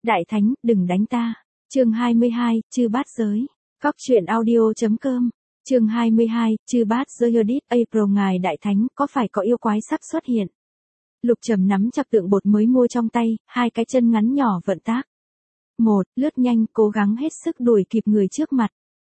Đại Thánh, đừng đánh ta. Chương 22, Chư Bát Giới. Cóc truyện audio.com. Chương 22, Chư Bát Giới Edit April. Ngài Đại Thánh, có phải có yêu quái sắp xuất hiện? Lục Trầm nắm chặt tượng bột mới mua trong tay, hai cái chân ngắn nhỏ vận tác. 1. Lướt nhanh, cố gắng hết sức đuổi kịp người trước mặt.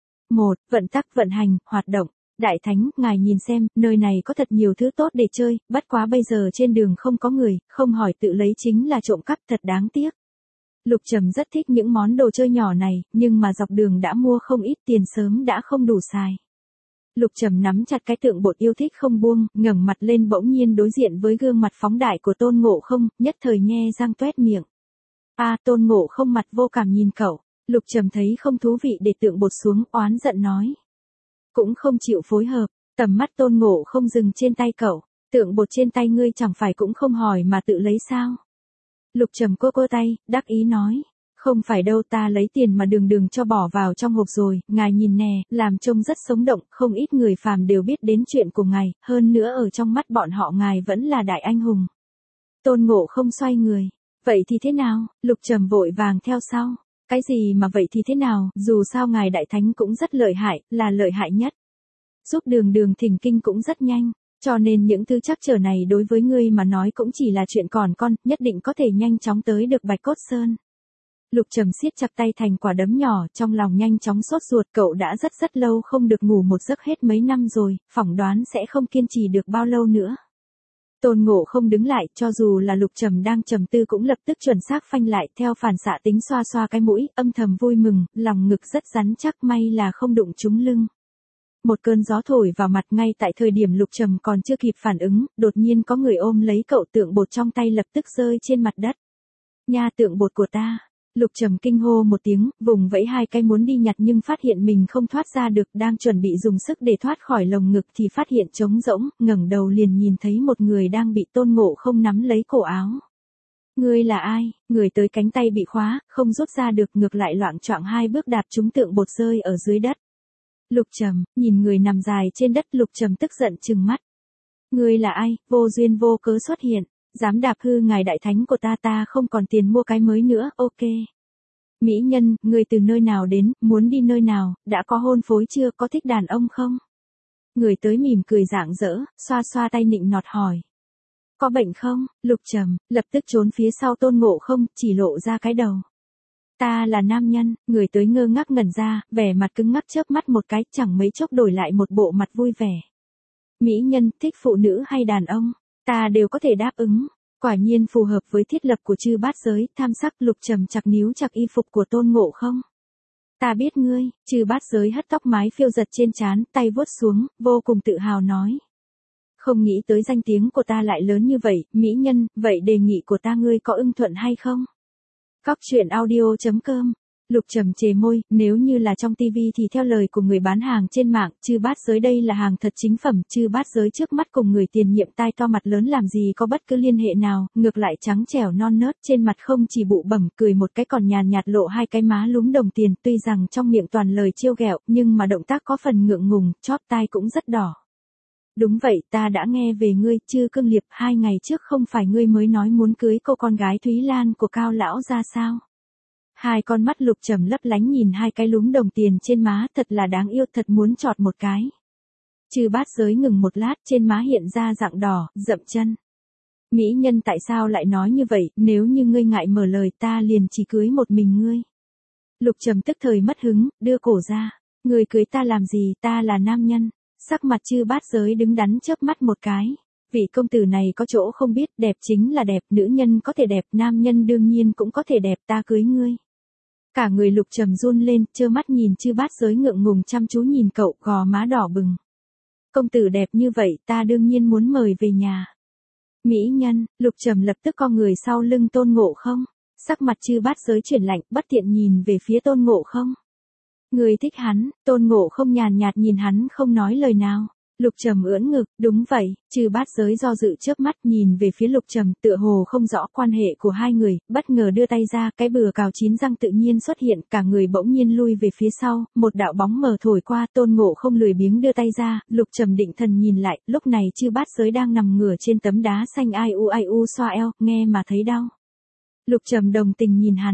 1. Vận tắc vận hành, hoạt động. Đại Thánh, ngài nhìn xem, nơi này có thật nhiều thứ tốt để chơi, bất quá bây giờ trên đường không có người, không hỏi tự lấy chính là trộm cắp, thật đáng tiếc. Lục Trầm rất thích những món đồ chơi nhỏ này, nhưng mà dọc đường đã mua không ít, tiền sớm đã không đủ xài. Lục Trầm nắm chặt cái tượng bột yêu thích không buông, ngẩng mặt lên bỗng nhiên đối diện với gương mặt phóng đại của Tôn Ngộ Không, nhất thời nhe răng toét miệng. Tôn Ngộ Không mặt vô cảm nhìn cậu. Lục Trầm thấy không thú vị để tượng bột xuống, oán giận nói. Cũng không chịu phối hợp, tầm mắt Tôn Ngộ Không dừng trên tay cậu. Tượng bột trên tay ngươi chẳng phải cũng không hỏi mà tự lấy sao? Lục Trầm cô tay, đắc ý nói. Không phải đâu, ta lấy tiền mà đường cho bỏ vào trong hộp rồi, ngài nhìn nè, làm trông rất sống động, không ít người phàm đều biết đến chuyện của ngài, hơn nữa ở trong mắt bọn họ ngài vẫn là đại anh hùng. Tôn Ngộ Không xoay người. Vậy thì thế nào? Lục Trầm vội vàng theo sau. Cái gì mà vậy thì thế nào, dù sao ngài Đại Thánh cũng rất lợi hại, là lợi hại nhất. Giúp đường thỉnh kinh cũng rất nhanh, cho nên những thứ trắc trở này đối với ngươi mà nói cũng chỉ là chuyện còn con, nhất định có thể nhanh chóng tới được Bạch Cốt Sơn. Lục Trầm siết chặt tay thành quả đấm nhỏ, trong lòng nhanh chóng sốt ruột, cậu đã rất lâu không được ngủ một giấc hết mấy năm rồi, phỏng đoán sẽ không kiên trì được bao lâu nữa. Tôn Ngộ Không đứng lại, cho dù là Lục Trầm đang trầm tư cũng lập tức chuẩn xác phanh lại, theo phản xạ tính xoa xoa cái mũi, âm thầm vui mừng, lòng ngực rất rắn chắc, may là không đụng trúng lưng. Một cơn gió thổi vào mặt, ngay tại thời điểm Lục Trầm còn chưa kịp phản ứng, đột nhiên có người ôm lấy cậu, tượng bột trong tay lập tức rơi trên mặt đất. Nha, tượng bột của ta. Lục Trầm kinh hô một tiếng, vùng vẫy hai cái muốn đi nhặt nhưng phát hiện mình không thoát ra được, đang chuẩn bị dùng sức để thoát khỏi lồng ngực thì phát hiện trống rỗng, ngẩng đầu liền nhìn thấy một người đang bị Tôn Ngộ Không nắm lấy cổ áo. Ngươi là ai? Người tới cánh tay bị khóa, không rút ra được, ngược lại loạng choạng hai bước đạp trúng tượng bột rơi ở dưới đất. Lục Trầm, nhìn người nằm dài trên đất, Lục Trầm tức giận trừng mắt. Ngươi là ai, vô duyên vô cớ xuất hiện? Dám đạp hư ngài Đại Thánh của ta không còn tiền mua cái mới nữa, ok. Mỹ nhân, người từ nơi nào đến, muốn đi nơi nào, đã có hôn phối chưa, có thích đàn ông không? Người tới mỉm cười rạng rỡ, xoa xoa tay nịnh nọt hỏi. Có bệnh không? Lục Trầm, lập tức trốn phía sau Tôn Ngộ Không, chỉ lộ ra cái đầu. Ta là nam nhân, người tới ngơ ngác ngẩn ra, vẻ mặt cứng ngắc chớp mắt một cái, chẳng mấy chốc đổi lại một bộ mặt vui vẻ. Mỹ nhân, thích phụ nữ hay đàn ông? Ta đều có thể đáp ứng. Quả nhiên phù hợp với thiết lập của Chư Bát Giới, tham sắc. Lục Trầm chặt níu chặt y phục của Tôn Ngộ Không. Ta biết ngươi. Chư Bát Giới hất tóc mái phiêu giật trên trán, tay vuốt xuống, vô cùng tự hào nói. Không nghĩ tới danh tiếng của ta lại lớn như vậy, mỹ nhân, vậy đề nghị của ta ngươi có ưng thuận hay không? Cóc truyện audio.com. Lục Trầm chề môi, nếu như là trong TV thì theo lời của người bán hàng trên mạng, Chư Bát Giới đây là hàng thật chính phẩm, Chư Bát Giới trước mắt cùng người tiền nhiệm tai to mặt lớn làm gì có bất cứ liên hệ nào, ngược lại trắng trẻo non nớt, trên mặt không chỉ bụ bẩm, cười một cái còn nhàn nhạt lộ hai cái má lúm đồng tiền, tuy rằng trong miệng toàn lời trêu ghẹo, nhưng mà động tác có phần ngượng ngùng, chóp tai cũng rất đỏ. Đúng vậy, ta đã nghe về ngươi, Chư Cương Liệp, 2 ngày trước không phải ngươi mới nói muốn cưới cô con gái Thúy Lan của Cao lão ra sao? Hai con mắt Lục Trầm lấp lánh nhìn hai cái lúm đồng tiền trên má, thật là đáng yêu, thật muốn chọt một cái. Chư Bát Giới ngừng một lát, trên má hiện ra dạng đỏ, dậm chân. Mỹ nhân, tại sao lại nói như vậy, nếu như ngươi ngại mở lời ta liền chỉ cưới một mình ngươi. Lục Trầm tức thời mất hứng, đưa cổ ra. Ngươi cưới ta làm gì, ta là nam nhân. Sắc mặt Chư Bát Giới đứng đắn chớp mắt một cái. Vị công tử này có chỗ không biết, đẹp chính là đẹp, nữ nhân có thể đẹp, nam nhân đương nhiên cũng có thể đẹp, ta cưới ngươi. Cả người Lục Trầm run lên, trơ mắt nhìn Chư Bát Giới ngượng ngùng chăm chú nhìn cậu, gò má đỏ bừng. Công tử đẹp như vậy, ta đương nhiên muốn mời về nhà. Mỹ nhân, Lục Trầm lập tức co người sau lưng Tôn Ngộ Không. Sắc mặt Chư Bát Giới chuyển lạnh, bất tiện nhìn về phía Tôn Ngộ Không. Người thích hắn? Tôn Ngộ Không nhàn nhạt nhìn hắn không nói lời nào. Lục Trầm ưỡn ngực, đúng vậy. Chư Bát Giới do dự chớp mắt nhìn về phía Lục Trầm, tựa hồ không rõ quan hệ của hai người, bất ngờ đưa tay ra, cái bừa cào chín răng tự nhiên xuất hiện, cả người bỗng nhiên lui về phía sau, một đạo bóng mờ thổi qua, Tôn Ngộ Không lười biếng đưa tay ra, Lục Trầm định thần nhìn lại, lúc này Chư Bát Giới đang nằm ngửa trên tấm đá xanh ai u xoa eo, nghe mà thấy đau. Lục Trầm đồng tình nhìn hắn,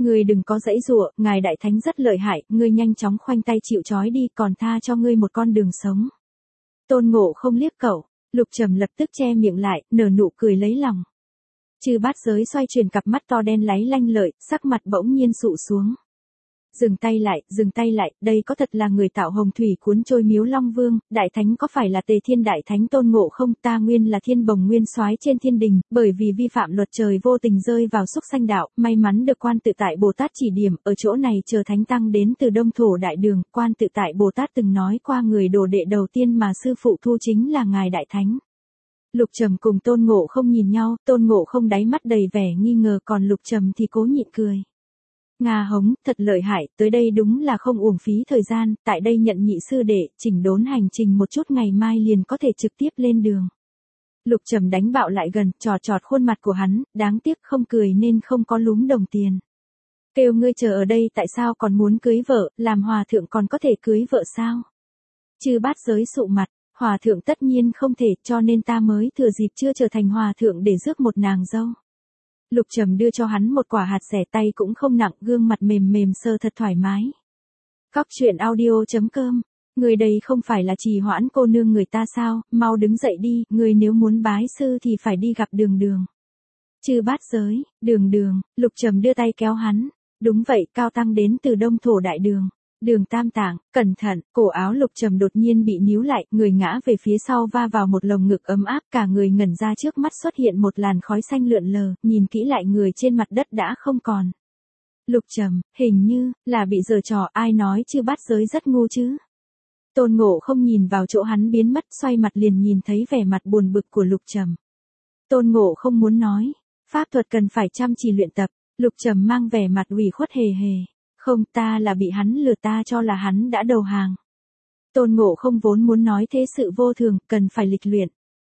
Ngươi đừng có giãy giụa, ngài đại thánh rất lợi hại, ngươi nhanh chóng khoanh tay chịu trói đi, còn tha cho ngươi một con đường sống. Tôn Ngộ không liếc cậu, Lục Trầm lập tức che miệng lại, nở nụ cười lấy lòng. Chư Bát Giới xoay chuyển cặp mắt to đen láy lanh lợi, sắc mặt bỗng nhiên sụ xuống. Dừng tay lại, đây có thật là người tạo hồng thủy cuốn trôi Miếu Long Vương, đại thánh có phải là Tề Thiên đại thánh Tôn Ngộ không? Ta nguyên là Thiên Bồng Nguyên Soái trên thiên đình, bởi vì vi phạm luật trời vô tình rơi vào súc sanh đạo, may mắn được Quan Tự Tại Bồ Tát chỉ điểm, ở chỗ này chờ thánh tăng đến từ Đông Thổ Đại Đường, Quan Tự Tại Bồ Tát từng nói qua người đồ đệ đầu tiên mà sư phụ thu chính là ngài đại thánh. Lục Trầm cùng Tôn Ngộ không nhìn nhau, Tôn Ngộ không đáy mắt đầy vẻ nghi ngờ, còn Lục Trầm thì cố nhịn cười. Nga hống, thật lợi hại, tới đây đúng là không uổng phí thời gian, tại đây nhận nhị sư đệ, chỉnh đốn hành trình một chút, ngày mai liền có thể trực tiếp lên đường. Lục Trầm đánh bạo lại gần, chọt khuôn mặt của hắn, đáng tiếc không cười nên không có lúm đồng tiền. Kêu ngươi chờ ở đây tại sao còn muốn cưới vợ, làm hòa thượng còn có thể cưới vợ sao? Chư Bát Giới sụ mặt, hòa thượng tất nhiên không thể, cho nên ta mới thừa dịp chưa trở thành hòa thượng để rước một nàng dâu. Lục Trầm đưa cho hắn một quả hạt rẻ, tay cũng không nặng, gương mặt mềm mềm sơ thật thoải mái. Cóc truyện audio.com, người đây không phải là trì hoãn cô nương người ta sao, mau đứng dậy đi, người nếu muốn bái sư thì phải đi gặp Đường Đường. Chư Bát Giới, Đường, Lục Trầm đưa tay kéo hắn, đúng vậy, cao tăng đến từ Đông Thổ Đại Đường. Đường Tam Tạng, cẩn thận, cổ áo Lục Trầm đột nhiên bị níu lại, người ngã về phía sau va vào một lồng ngực ấm áp, cả người ngẩn ra, trước mắt xuất hiện một làn khói xanh lượn lờ, nhìn kỹ lại người trên mặt đất đã không còn. Lục Trầm, hình như là bị giở trò, ai nói Chư Bát Giới rất ngu chứ? Tôn Ngộ không nhìn vào chỗ hắn biến mất, xoay mặt liền nhìn thấy vẻ mặt buồn bực của Lục Trầm. Tôn Ngộ không muốn nói, pháp thuật cần phải chăm chỉ luyện tập, Lục Trầm mang vẻ mặt ủy khuất hề hề. Không, ta là bị hắn lừa, ta cho là hắn đã đầu hàng. Tôn Ngộ không vốn muốn nói thế sự vô thường, cần phải lịch luyện.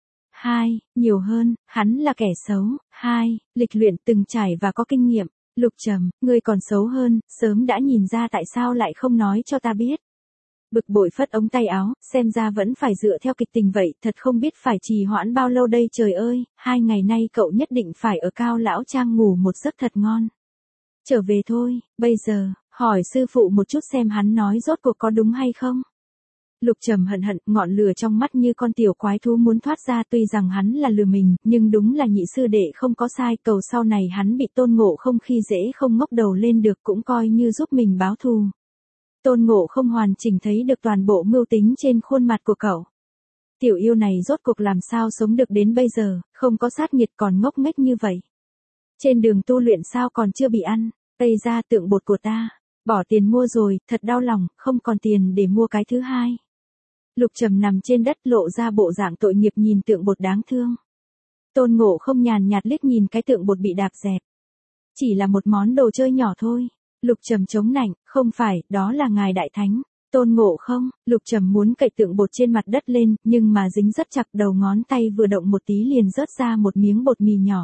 2. Nhiều hơn, hắn là kẻ xấu. 2. Lịch luyện, từng trải và có kinh nghiệm. Lục Trầm, ngươi còn xấu hơn, sớm đã nhìn ra, tại sao lại không nói cho ta biết. Bực bội phất ống tay áo, xem ra vẫn phải dựa theo kịch tình vậy, thật không biết phải trì hoãn bao lâu đây, trời ơi, 2 ngày nay cậu nhất định phải ở Cao Lão Trang ngủ một giấc thật ngon. Trở về thôi, bây giờ, hỏi sư phụ một chút xem hắn nói rốt cuộc có đúng hay không. Lục Trầm hận, ngọn lửa trong mắt như con tiểu quái thú muốn thoát ra, tuy rằng hắn là lừa mình, nhưng đúng là nhị sư đệ không có sai, cầu sau này hắn bị Tôn Ngộ không khi dễ không ngóc đầu lên được cũng coi như giúp mình báo thù. Tôn Ngộ không hoàn chỉnh thấy được toàn bộ mưu tính trên khuôn mặt của cậu. Tiểu yêu này rốt cuộc làm sao sống được đến bây giờ, không có sát nhiệt còn ngốc nghếch như vậy. Trên đường tu luyện sao còn chưa bị ăn, tây ra tượng bột của ta, bỏ tiền mua rồi, thật đau lòng, không còn tiền để mua cái thứ hai. Lục Trầm nằm trên đất lộ ra bộ dạng tội nghiệp nhìn tượng bột đáng thương. Tôn Ngộ không nhàn nhạt liếc nhìn cái tượng bột bị đạp dẹp. Chỉ là một món đồ chơi nhỏ thôi. Lục Trầm chống nạnh, không phải, đó là ngài đại thánh. Tôn Ngộ không, Lục Trầm muốn cậy tượng bột trên mặt đất lên, nhưng mà dính rất chặt, đầu ngón tay vừa động một tí liền rớt ra một miếng bột mì nhỏ.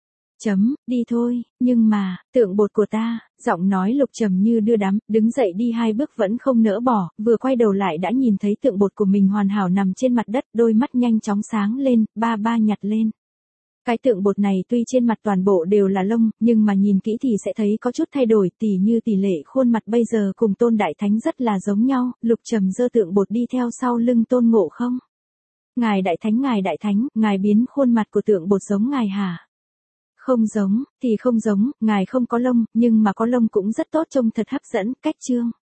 Đi thôi, nhưng mà, tượng bột của ta, giọng nói Lục Trầm như đưa đám, đứng dậy đi 2 bước vẫn không nỡ bỏ, vừa quay đầu lại đã nhìn thấy tượng bột của mình hoàn hảo nằm trên mặt đất, đôi mắt nhanh chóng sáng lên, ba nhặt lên. Cái tượng bột này tuy trên mặt toàn bộ đều là lông, nhưng mà nhìn kỹ thì sẽ thấy có chút thay đổi, tỉ như tỷ lệ khuôn mặt bây giờ cùng Tôn Đại Thánh rất là giống nhau. Lục Trầm giơ tượng bột đi theo sau lưng Tôn Ngộ không. Ngài Đại Thánh, ngài biến khuôn mặt của tượng bột giống ngài hả? Không giống, thì không giống, ngài không có lông, nhưng mà có lông cũng rất tốt, trông thật hấp dẫn, cách chương.